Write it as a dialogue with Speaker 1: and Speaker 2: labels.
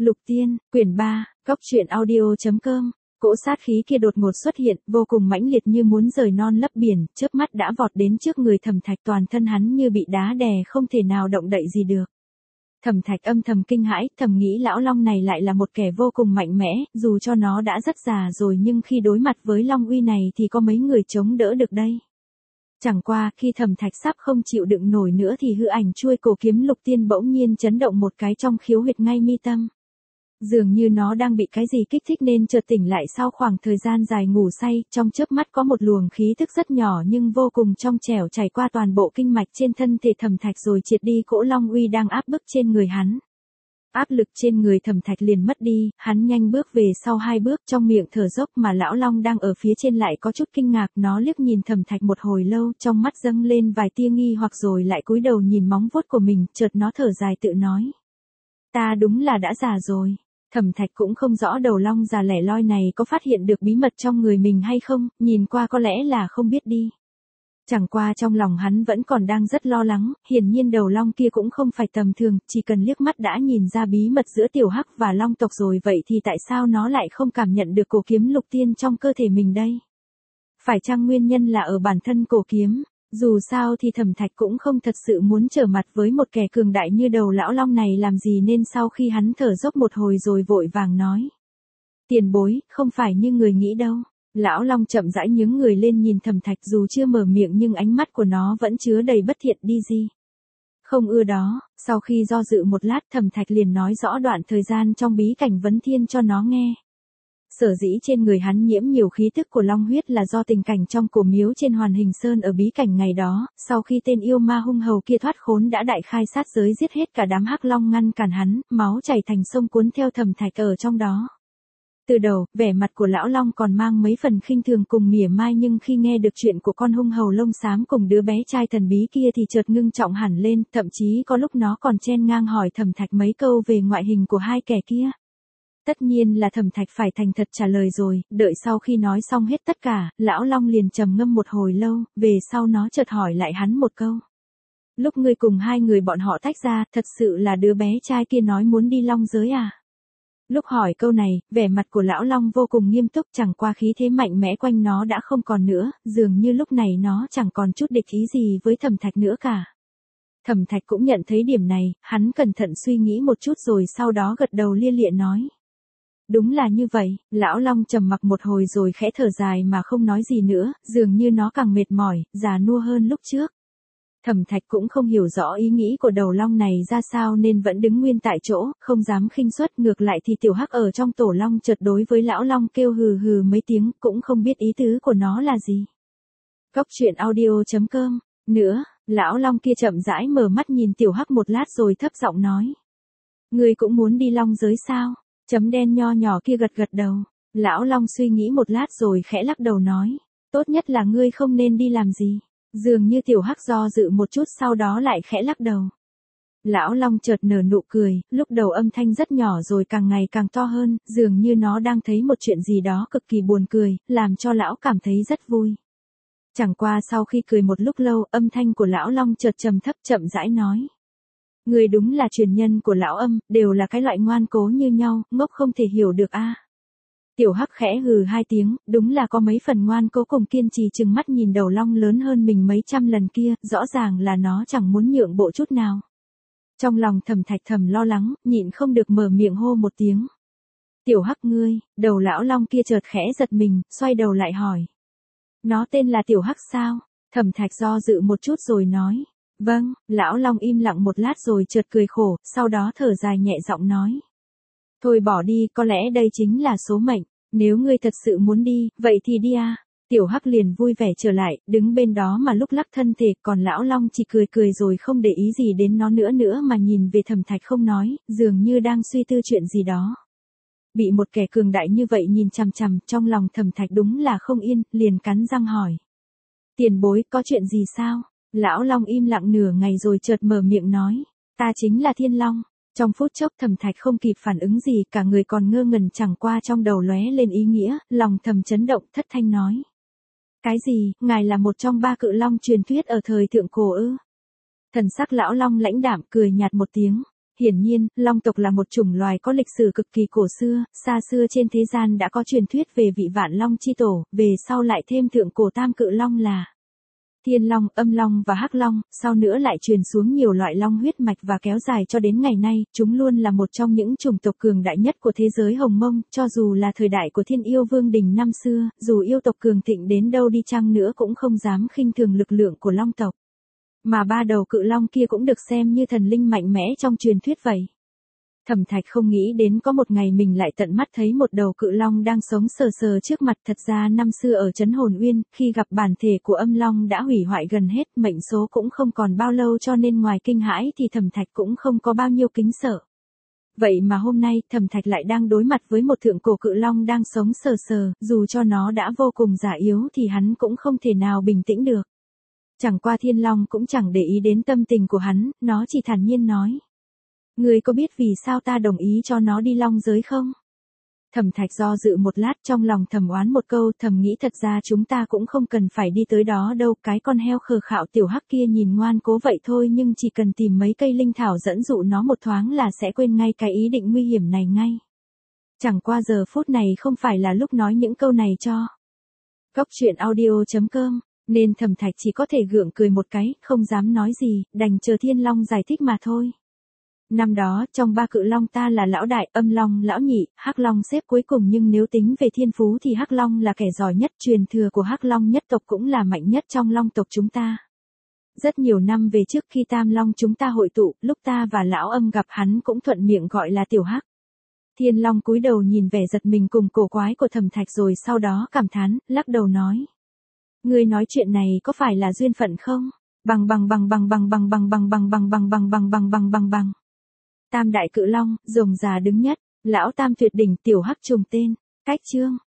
Speaker 1: Lục Tiên, quyển 3, góc truyện audio.com. Cỗ sát khí kia đột ngột xuất hiện, vô cùng mãnh liệt như muốn rời non lấp biển, chớp mắt đã vọt đến trước người Thẩm Thạch, toàn thân hắn như bị đá đè không thể nào động đậy gì được. Thẩm Thạch âm thầm kinh hãi, thầm nghĩ lão long này lại là một kẻ vô cùng mạnh mẽ, dù cho nó đã rất già rồi nhưng khi đối mặt với long uy này thì có mấy người chống đỡ được đây. Chẳng qua, khi Thẩm Thạch sắp không chịu đựng nổi nữa thì hư ảnh chuôi cổ kiếm Lục Tiên bỗng nhiên chấn động một cái trong khiếu huyệt ngay mi tâm. Dường như nó đang bị cái gì kích thích nên chợt tỉnh lại sau khoảng thời gian dài ngủ say, trong chớp mắt có một luồng khí thức rất nhỏ nhưng vô cùng trong trẻo chảy qua toàn bộ kinh mạch trên thân thể Thẩm Thạch rồi triệt đi cỗ long uy đang áp bức trên người hắn. Áp lực trên người Thẩm Thạch liền mất đi, hắn nhanh bước về sau 2 bước, trong miệng thở dốc mà lão long đang ở phía trên lại có chút kinh ngạc, nó liếc nhìn Thẩm Thạch một hồi lâu, trong mắt dâng lên vài tia nghi hoặc rồi lại cúi đầu nhìn móng vuốt của mình, chợt nó thở dài tự nói: "Ta đúng là đã già rồi." Thẩm Thạch cũng không rõ đầu long già lẻ loi này có phát hiện được bí mật trong người mình hay không, nhìn qua có lẽ là không biết đi. Chẳng qua trong lòng hắn vẫn còn đang rất lo lắng, hiển nhiên đầu long kia cũng không phải tầm thường, chỉ cần liếc mắt đã nhìn ra bí mật giữa tiểu hắc và long tộc rồi, vậy thì tại sao nó lại không cảm nhận được cổ kiếm Lục Tiên trong cơ thể mình đây? Phải chăng nguyên nhân là ở bản thân cổ kiếm? Dù sao thì Thẩm Thạch cũng không thật sự muốn trở mặt với một kẻ cường đại như đầu lão long này làm gì nên sau khi hắn thở dốc một hồi rồi vội vàng nói: "Tiền bối, không phải như người nghĩ đâu." Lão long chậm rãi nhướng người lên nhìn Thẩm Thạch, dù chưa mở miệng nhưng ánh mắt của nó vẫn chứa đầy bất thiện đi gì. Không ưa đó, sau khi do dự một lát Thẩm Thạch liền nói rõ đoạn thời gian trong bí cảnh vấn thiên cho nó nghe. Sở dĩ trên người hắn nhiễm nhiều khí tức của long huyết là do tình cảnh trong cổ miếu trên Hoàn Hình Sơn ở bí cảnh ngày đó, sau khi tên yêu ma hung hầu kia thoát khốn đã đại khai sát giới giết hết cả đám hắc long ngăn cản hắn, máu chảy thành sông cuốn theo Thẩm Thạch ở trong đó. Từ đầu, vẻ mặt của lão long còn mang mấy phần khinh thường cùng mỉa mai nhưng khi nghe được chuyện của con hung hầu lông xám cùng đứa bé trai thần bí kia thì chợt ngưng trọng hẳn lên, thậm chí có lúc nó còn chen ngang hỏi Thẩm Thạch mấy câu về ngoại hình của hai kẻ kia. Tất nhiên là Thẩm Thạch phải thành thật trả lời rồi, đợi sau khi nói xong hết tất cả, lão long liền trầm ngâm một hồi lâu, về sau nó chợt hỏi lại hắn một câu: "Lúc ngươi cùng hai người bọn họ tách ra, thật sự là đứa bé trai kia nói muốn đi long giới à?" Lúc hỏi câu này, vẻ mặt của lão long vô cùng nghiêm túc, chẳng qua khí thế mạnh mẽ quanh nó đã không còn nữa, dường như lúc này nó chẳng còn chút địch ý gì với Thẩm Thạch nữa cả. Thẩm Thạch cũng nhận thấy điểm này, hắn cẩn thận suy nghĩ một chút rồi sau đó gật đầu lia lịa nói: "Đúng là như vậy." Lão long trầm mặc một hồi rồi khẽ thở dài mà không nói gì nữa, dường như nó càng mệt mỏi, già nua hơn lúc trước. Thẩm Thạch cũng không hiểu rõ ý nghĩ của đầu long này ra sao nên vẫn đứng nguyên tại chỗ, không dám khinh suất, ngược lại thì tiểu hắc ở trong tổ long chợt đối với lão long kêu hừ hừ mấy tiếng, cũng không biết ý tứ của nó là gì. Góc truyện audio.com. Nữa, lão long kia chậm rãi mở mắt nhìn tiểu hắc một lát rồi thấp giọng nói: "Ngươi cũng muốn đi long giới sao?" Chấm đen nho nhỏ kia gật gật đầu. Lão long suy nghĩ một lát rồi khẽ lắc đầu nói: "Tốt nhất là ngươi không nên đi làm gì." Dường như tiểu hắc do dự một chút sau đó lại khẽ lắc đầu. Lão long chợt nở nụ cười, lúc đầu âm thanh rất nhỏ rồi càng ngày càng to hơn, dường như nó đang thấy một chuyện gì đó cực kỳ buồn cười, làm cho lão cảm thấy rất vui. Chẳng qua sau khi cười một lúc lâu, âm thanh của lão long chợt trầm thấp chậm rãi nói: "Người đúng là truyền nhân của lão âm, đều là cái loại ngoan cố như nhau, ngốc không thể hiểu được a." Tiểu hắc khẽ hừ 2 tiếng, đúng là có mấy phần ngoan cố cùng kiên trì chừng mắt nhìn đầu long lớn hơn mình mấy trăm lần kia, rõ ràng là nó chẳng muốn nhượng bộ chút nào. Trong lòng Thẩm Thạch thầm lo lắng, nhịn không được mở miệng hô một tiếng: "Tiểu hắc ngươi." Đầu lão long kia chợt khẽ giật mình, xoay đầu lại hỏi: "Nó tên là Tiểu hắc sao?" Thẩm Thạch do dự một chút rồi nói: "Vâng." Lão long im lặng một lát rồi chợt cười khổ, sau đó thở dài nhẹ giọng nói: "Thôi bỏ đi, có lẽ đây chính là số mệnh. Nếu ngươi thật sự muốn đi, vậy thì đi à." Tiểu hắc liền vui vẻ trở lại, đứng bên đó mà lúc lắc thân thể, còn lão long chỉ cười cười rồi không để ý gì đến nó nữa mà nhìn về Thẩm Thạch không nói, dường như đang suy tư chuyện gì đó. Bị một kẻ cường đại như vậy nhìn chằm chằm, trong lòng Thẩm Thạch đúng là không yên, liền cắn răng hỏi: "Tiền bối, có chuyện gì sao?" Lão long im lặng nửa ngày rồi chợt mở miệng nói: "Ta chính là Thiên Long." Trong phút chốc Thẩm Thạch không kịp phản ứng gì, cả người còn ngơ ngẩn, chẳng qua trong đầu lóe lên ý nghĩa, lòng thầm chấn động, thất thanh nói: "Cái gì, ngài là một trong 3 cự long truyền thuyết ở thời thượng cổ ư?" Thần sắc lão long lãnh đạm cười nhạt một tiếng: Hiển nhiên, long tộc là một chủng loài có lịch sử cực kỳ cổ xưa, xa xưa trên thế gian đã có truyền thuyết về vị vạn long chi tổ, về sau lại thêm thượng cổ tam cự long là Thiên Long, Âm Long và Hắc Long, sau nữa lại truyền xuống nhiều loại long huyết mạch và kéo dài cho đến ngày nay, chúng luôn là một trong những chủng tộc cường đại nhất của thế giới Hồng Mông, cho dù là thời đại của Thiên Yêu Vương Đình năm xưa, dù yêu tộc cường thịnh đến đâu đi chăng nữa cũng không dám khinh thường lực lượng của long tộc. Mà ba đầu cự long kia cũng được xem như thần linh mạnh mẽ trong truyền thuyết vậy. Thẩm Thạch không nghĩ đến có một ngày mình lại tận mắt thấy một đầu cự long đang sống sờ sờ trước mặt. Thật ra năm xưa ở trấn Hồn Uyên, khi gặp bản thể của âm long đã hủy hoại gần hết, mệnh số cũng không còn bao lâu, cho nên ngoài kinh hãi thì Thẩm Thạch cũng không có bao nhiêu kính sợ. Vậy mà hôm nay, Thẩm Thạch lại đang đối mặt với một thượng cổ cự long đang sống sờ sờ, dù cho nó đã vô cùng già yếu thì hắn cũng không thể nào bình tĩnh được. Chẳng qua Thiên Long cũng chẳng để ý đến tâm tình của hắn, nó chỉ thản nhiên nói. Ngươi có biết vì sao ta đồng ý cho nó đi long giới không? Thẩm Thạch do dự một lát, trong lòng thầm oán một câu, thầm nghĩ thật ra chúng ta cũng không cần phải đi tới đó đâu, cái con heo khờ khạo tiểu hắc kia nhìn ngoan cố vậy thôi, nhưng chỉ cần tìm mấy cây linh thảo dẫn dụ nó một thoáng là sẽ quên ngay cái ý định nguy hiểm này ngay. Chẳng qua giờ phút này không phải là lúc nói những câu này cho Goctruyện.audio.com, nên Thẩm Thạch chỉ có thể gượng cười một cái, không dám nói gì, đành chờ Thiên Long giải thích mà thôi. Năm đó, trong ba cự long ta là lão đại, âm long lão nhị, hắc long xếp cuối cùng, nhưng nếu tính về thiên phú thì hắc long là kẻ giỏi nhất, truyền thừa của hắc long nhất tộc cũng là mạnh nhất trong long tộc chúng ta. Rất nhiều năm về trước khi tam long chúng ta hội tụ, lúc ta và lão âm gặp hắn cũng thuận miệng gọi là tiểu hắc. Thiên Long cúi đầu nhìn vẻ giật mình cùng cổ quái của Thẩm Thạch rồi sau đó cảm thán, lắc đầu nói. Ngươi nói chuyện này có phải là duyên phận không? Bằng. Tam đại cự long, rồng già đứng nhất, lão tam tuyệt đỉnh, tiểu hắc trùng tên. Cách chương